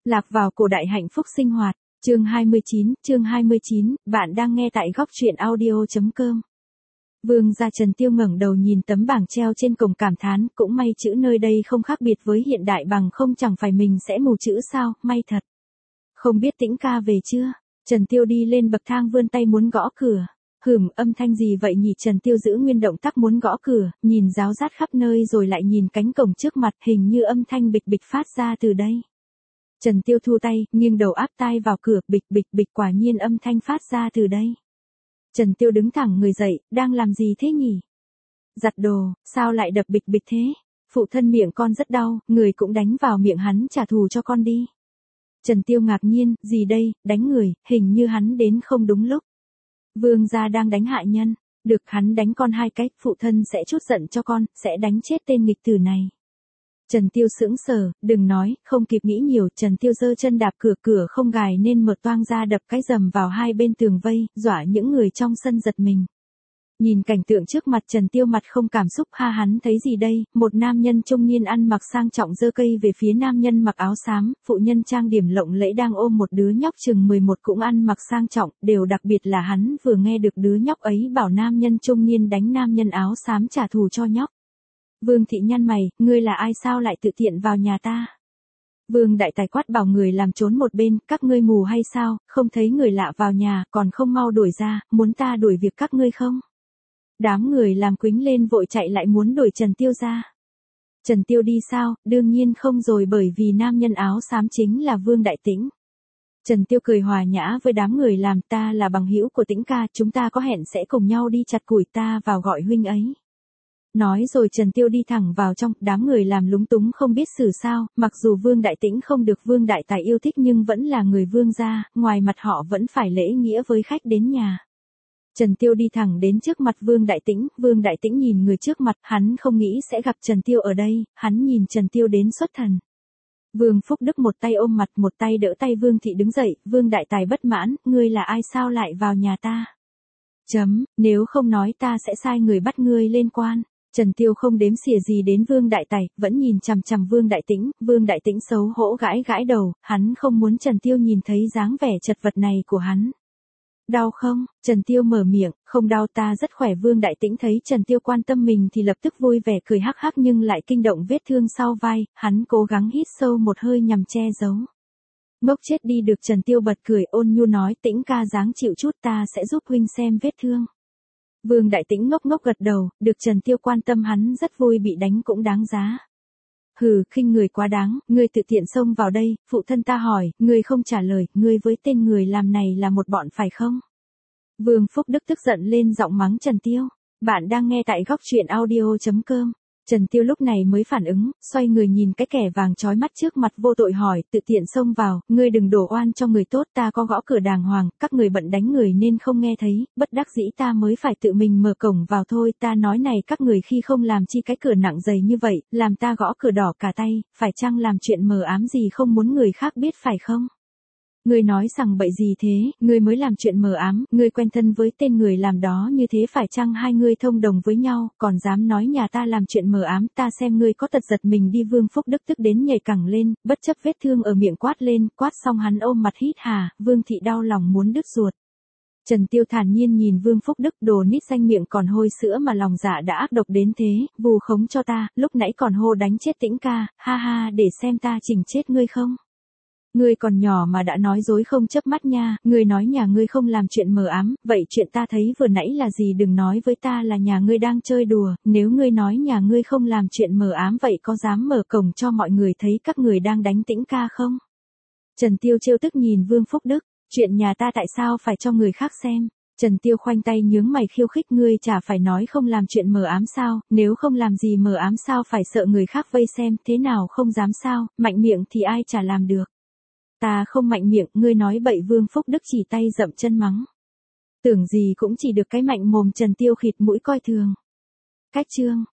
Lạc vào cổ đại hạnh phúc sinh hoạt, chương 29, bạn đang nghe tại góc truyện audio.com. Vương gia Trần Tiêu ngẩng đầu nhìn tấm bảng treo trên cổng cảm thán, cũng may chữ nơi đây không khác biệt với hiện đại, bằng không chẳng phải mình sẽ mù chữ sao, may thật. Không biết Tĩnh ca về chưa? Trần Tiêu đi lên bậc thang vươn tay muốn gõ cửa. Âm thanh gì vậy nhỉ? Trần Tiêu giữ nguyên động tác muốn gõ cửa, nhìn ráo rát khắp nơi rồi lại nhìn cánh cổng trước mặt, hình như âm thanh bịch bịch phát ra từ đây. Trần Tiêu thu tay, nghiêng đầu áp tai vào cửa, bịch bịch bịch, quả nhiên âm thanh phát ra từ đây. Trần Tiêu đứng thẳng người dậy, đang làm gì thế nhỉ? Giặt đồ, sao lại đập bịch bịch thế? Phụ thân miệng con rất đau, người cũng đánh vào miệng hắn trả thù cho con đi. Trần Tiêu ngạc nhiên, gì đây, đánh người, hình như hắn đến không đúng lúc. Vương gia đang đánh hạ nhân, được hắn đánh con 2 cách, phụ thân sẽ trút giận cho con, sẽ đánh chết tên nghịch tử này. Trần Tiêu sững sờ, đừng nói, không kịp nghĩ nhiều, Trần Tiêu giơ chân đạp cửa không gài nên mở toang ra, đập cái rầm vào hai bên tường vây, dọa những người trong sân giật mình. Nhìn cảnh tượng trước mặt, Trần Tiêu mặt không cảm xúc, hắn thấy gì đây? Một nam nhân trung niên ăn mặc sang trọng giơ cây về phía nam nhân mặc áo xám, phụ nhân trang điểm lộng lẫy đang ôm một đứa nhóc chừng 11 cũng ăn mặc sang trọng, điều đặc biệt là hắn vừa nghe được đứa nhóc ấy bảo nam nhân trung niên đánh nam nhân áo xám trả thù cho nhóc. Vương thị nhăn mày, ngươi là ai sao lại tự tiện vào nhà ta? Vương đại tài quát bảo người làm trốn một bên, các ngươi mù hay sao, không thấy người lạ vào nhà, còn không mau đuổi ra, muốn ta đuổi việc các ngươi không? Đám người làm quính lên vội chạy lại muốn đuổi Trần Tiêu ra. Trần Tiêu đi sao? Đương nhiên không rồi, bởi vì nam nhân áo xám chính là Vương Đại Tĩnh. Trần Tiêu cười hòa nhã với đám người làm, ta là bằng hữu của Tĩnh ca, chúng ta có hẹn sẽ cùng nhau đi chặt củi, ta vào gọi huynh ấy. Nói rồi Trần Tiêu đi thẳng vào trong, đám người làm lúng túng không biết xử sao, mặc dù Vương Đại Tĩnh không được Vương Đại Tài yêu thích nhưng vẫn là người Vương gia, ngoài mặt họ vẫn phải lễ nghĩa với khách đến nhà. Trần Tiêu đi thẳng đến trước mặt Vương Đại Tĩnh nhìn người trước mặt, hắn không nghĩ sẽ gặp Trần Tiêu ở đây, hắn nhìn Trần Tiêu đến xuất thần. Vương Phúc Đức một tay ôm mặt, một tay đỡ tay Vương thị đứng dậy, Vương Đại Tài bất mãn, ngươi là ai sao lại vào nhà ta? Nếu không nói ta sẽ sai người bắt ngươi lên quan. Trần Tiêu không đếm xỉa gì đến Vương Đại Tài, vẫn nhìn chằm chằm Vương Đại Tĩnh xấu hổ gãi đầu, hắn không muốn Trần Tiêu nhìn thấy dáng vẻ chật vật này của hắn. Đau không? Trần Tiêu mở miệng, không đau, ta rất khỏe. Vương Đại Tĩnh thấy Trần Tiêu quan tâm mình thì lập tức vui vẻ cười hắc hắc nhưng lại kinh động vết thương sau vai, hắn cố gắng hít sâu một hơi nhằm che giấu. Ngốc chết đi được, Trần Tiêu bật cười ôn nhu nói, Tĩnh ca dáng chịu chút, ta sẽ giúp huynh xem vết thương. Vương Đại Tĩnh ngốc gật đầu, được Trần Tiêu quan tâm hắn rất vui, bị đánh cũng đáng giá. Khinh người quá đáng, ngươi tự tiện xông vào đây, phụ thân ta hỏi, ngươi không trả lời, ngươi với tên người làm này là một bọn phải không? Vương Phúc Đức tức giận lên giọng mắng Trần Tiêu. Bạn đang nghe tại góc truyện audio.com. Trần Tiêu lúc này mới phản ứng, xoay người nhìn cái kẻ vàng chói mắt trước mặt vô tội hỏi, tự tiện xông vào, ngươi đừng đổ oan cho người tốt, ta có gõ cửa đàng hoàng, các người bận đánh người nên không nghe thấy, bất đắc dĩ ta mới phải tự mình mở cổng vào thôi, ta nói này các người khi không làm chi cái cửa nặng dày như vậy, làm ta gõ cửa đỏ cả tay, phải chăng làm chuyện mờ ám gì không muốn người khác biết phải không? Ngươi nói rằng bậy gì thế, ngươi mới làm chuyện mờ ám, ngươi quen thân với tên người làm đó như thế, phải chăng hai ngươi thông đồng với nhau, còn dám nói nhà ta làm chuyện mờ ám, ta xem ngươi có tật giật mình đi. Vương Phúc Đức tức đến nhảy cẳng lên, bất chấp vết thương ở miệng quát lên, quát xong hắn ôm mặt hít hà, Vương thị đau lòng muốn đứt ruột. Trần Tiêu thản nhiên nhìn Vương Phúc Đức, đồ nít danh miệng còn hôi sữa mà lòng dạ đã ác độc đến thế, vù khống cho ta, lúc nãy còn hô đánh chết Tĩnh ca, ha để xem ta chỉnh chết ngươi không. Ngươi còn nhỏ mà đã nói dối không chớp mắt nha, ngươi nói nhà ngươi không làm chuyện mờ ám, vậy chuyện ta thấy vừa nãy là gì? Đừng nói với ta là nhà ngươi đang chơi đùa, nếu ngươi nói nhà ngươi không làm chuyện mờ ám vậy có dám mở cổng cho mọi người thấy các người đang đánh Tĩnh ca không? Trần Tiêu trêu tức nhìn Vương Phúc Đức, chuyện nhà ta tại sao phải cho người khác xem? Trần Tiêu khoanh tay nhướng mày khiêu khích, ngươi chả phải nói không làm chuyện mờ ám sao, nếu không làm gì mờ ám sao phải sợ người khác vây xem, thế nào không dám sao, mạnh miệng thì ai chả làm được. Ta không mạnh miệng, ngươi nói bậy. Vương Phúc Đức chỉ tay dậm chân mắng. Tưởng gì cũng chỉ được cái mạnh mồm. Trần Tiêu khịt mũi coi thường. Cách chương